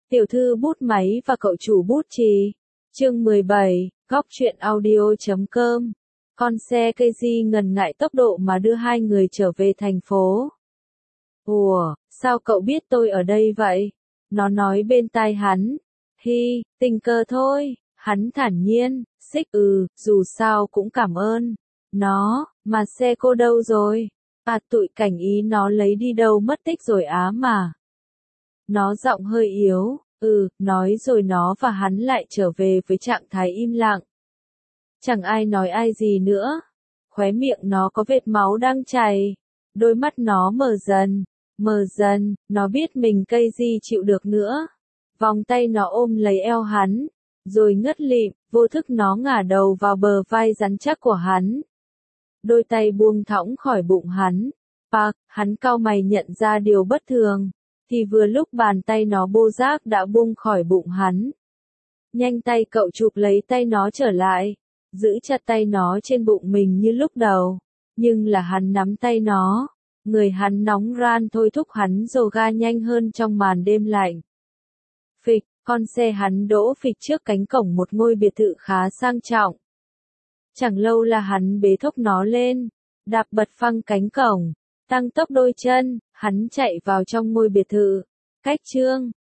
Tiểu thư bút máy và cậu chủ bút chì. Chương 17, góc truyện audio.com. Con xe Keiji ngần ngại tốc độ mà đưa hai người trở về thành phố. Ủa, sao cậu biết tôi ở đây vậy? Nó nói bên tai hắn. Hi, tình cờ thôi, hắn thản nhiên, xích dù sao cũng cảm ơn. Nó, mà xe cô đâu rồi? À tụi cảnh ý nó lấy đi đâu mất tích rồi á mà. Nó giọng hơi yếu, nói rồi nó và hắn lại trở về với trạng thái im lặng. Chẳng ai nói ai gì nữa. Khóe miệng nó có vệt máu đang chảy. Đôi mắt nó mờ dần, nó biết mình Keiji chịu được nữa. Vòng tay nó ôm lấy eo hắn, rồi ngất lịm, vô thức nó ngả đầu vào bờ vai rắn chắc của hắn. Đôi tay buông thõng khỏi bụng hắn. Hắn cau mày nhận ra điều bất thường, thì vừa lúc bàn tay nó bô rác đã buông khỏi bụng hắn. Nhanh tay cậu chụp lấy tay nó trở lại, giữ chặt tay nó trên bụng mình như lúc đầu, nhưng là hắn nắm tay nó, người hắn nóng ran thôi thúc hắn dồ ga nhanh hơn trong màn đêm lạnh. Phịch, con xe hắn đỗ phịch trước cánh cổng một ngôi biệt thự khá sang trọng. Chẳng lâu là hắn bế thốc nó lên, đạp bật phăng cánh cổng, tăng tốc đôi chân, hắn chạy vào trong ngôi biệt thự. Cách chương